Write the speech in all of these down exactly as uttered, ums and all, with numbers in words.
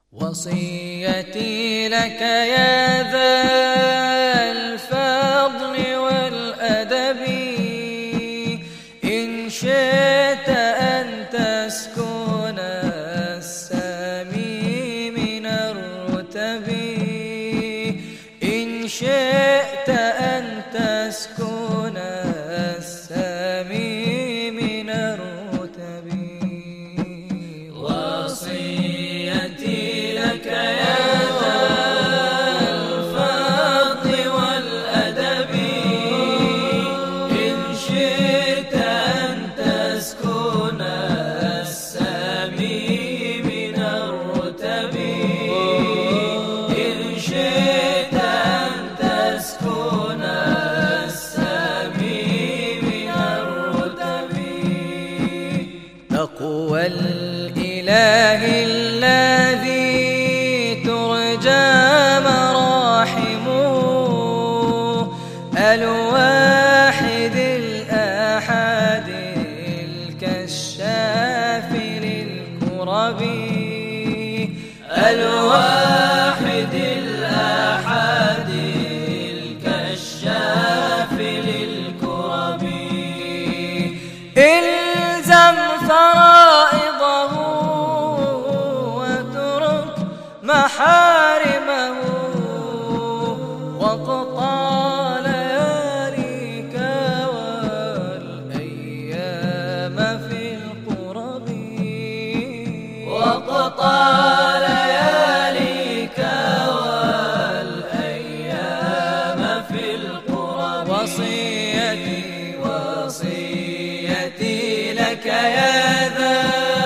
وصيتي لك يا ذا الفضل والأدب، إن شئت أن تسكن السامي من الرتب، إن شئت أن تسكن السامي من الرتب. وصيتي لك يا ذا الفضل والأدب، إن شئت أن تسكن السامي من الرتب، إن شئت أن تسكن السامي من الرتب. تقوى الإله الذي ترجى مراحمه، الواحد الأحد الكشاف للكرب، الواحد الأحد الكشاف للكرب. إلزم فرائضه واترك محارمه، واقطع لياليك والأيام في القرب، واقطع لياليك والأيام في القرب. وصيتي وصيتي لك يا ذا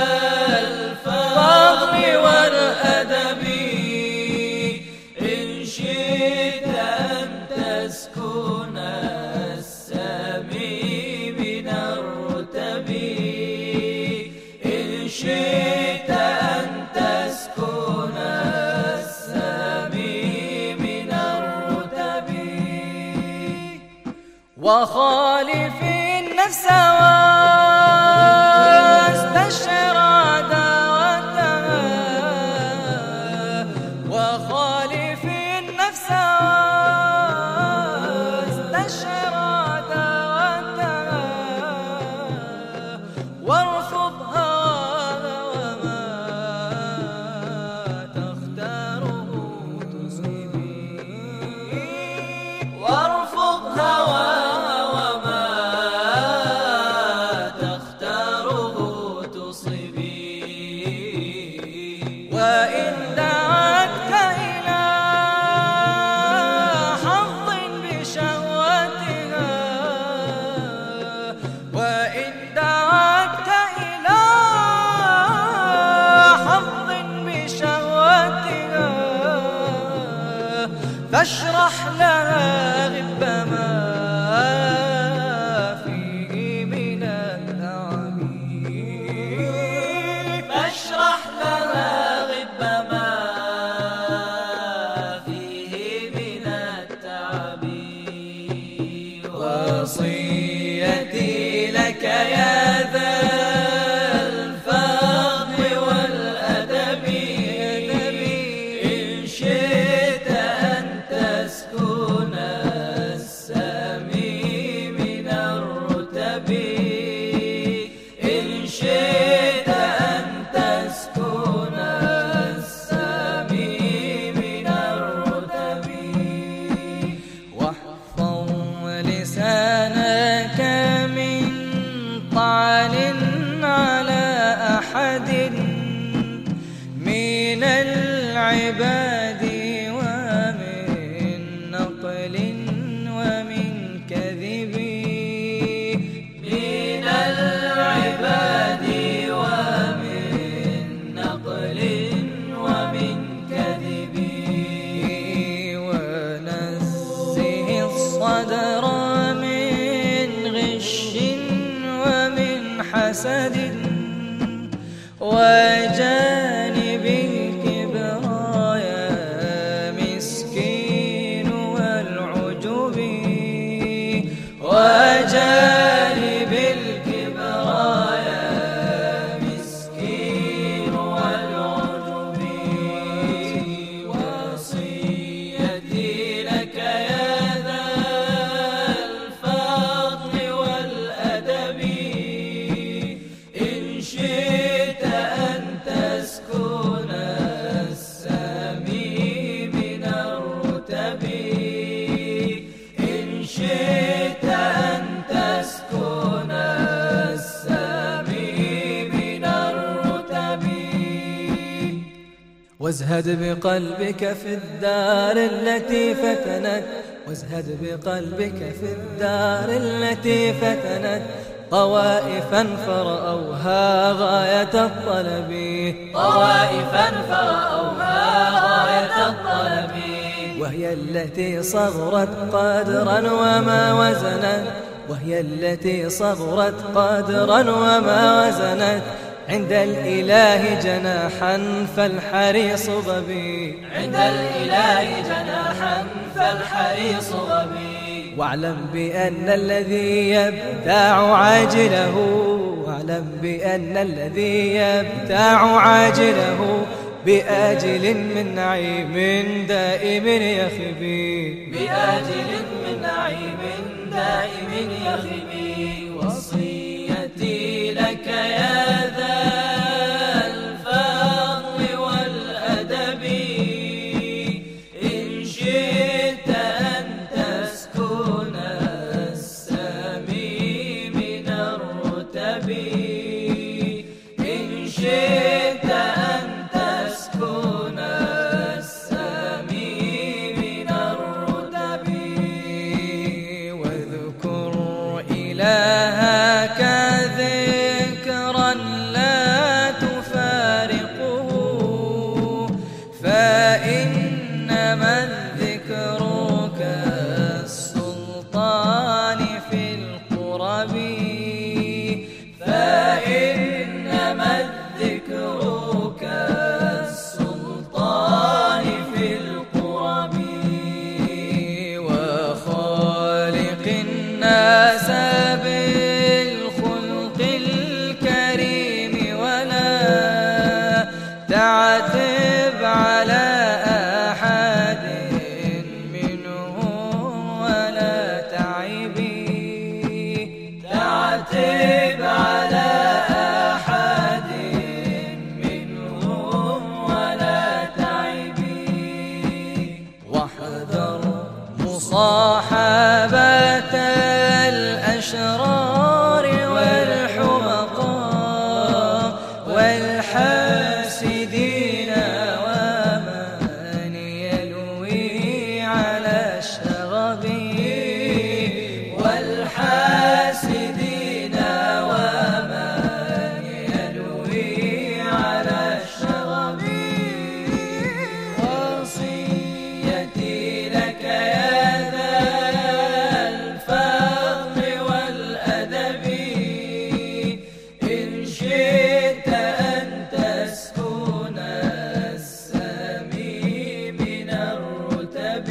الفضل والأدب، إن شئت أن تسكن السامي من الرتب، إن شئت أن تسكن السامي من الرتب. وخالف النفس واستشعر عداوتها، وخالف النفس واستشعر عداوتها، وارفض هواها وما تختاره تصيبي، وارفض هواها وما تختاره تصيبي. وإن دعتك إلى حظ بشهوتها، وإن دعتك إلى حظ بشهوتها، فاشرح لها غب ما فيه من التعب، فاشرح لها غب ما فيه من التعب. وصيتي لك يا ذا الفضل والأدب، إن شئت أن تسكن السامي من الرتب، إن شئت أن تسكن السامي من الرتب. واحفظ لسانك من طعن على أحد من العباد، ومن نقل ومن كذب، من العباد ومن نقل ومن كذب. ونزه الصدر من غش ومن حسد، وجانب الكبرايا وازهد بقلبك في الدار التي فتنت وازهد بقلبك في الدار التي فتنت طوائفا فرأوها غاية الطلب طوائفا فرأوها غاية الطلب وهي التي صغرت قدرا وما وزنت وهي التي صغرت قدرا وما وزنت عند الإله جناحا فالحريص ظبي عند الإله جناحا فالحريص ظبي واعلم بأن الذي يبتاع عاجله واعلم بأن الذي يبتاع عاجله بآجل من نعيم دائم يخبي بآجل من نعيم دائم يخبي وصيتي لك يا ذا الفضل والأدب إن شئت أن تسكن السامي من الرتب إن شئت أن تسكن السامي من الرتب واذكر إلهك ذكرا لا تفارقه فإنما الذكر كالسلطان في القرب فإنما الذكر كالسلطان في القرب وخالق الناس بالخلق الكريم ولا تعتب على أحد منهم ولا تعبي تعتب على أحد منهم ولا تعبي واحذر مصاحبة الأشرار والحمقاء والحاسدين ومن يلوي على الشغب والحاسدين ومن يلوي على الشغب وصيتي لك يا ذا الفضل والأدب إن شئت أن تسكن السامي من الرتب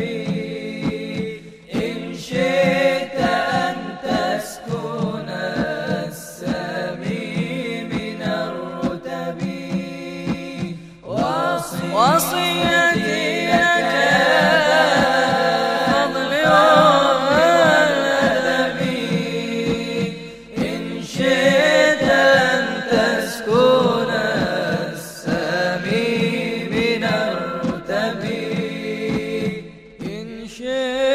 إن شئت أن تسكن السامي من الرتب وصيتي لك فضل والأدب إن شئت أن تسكن السامي من الرتب إن شئت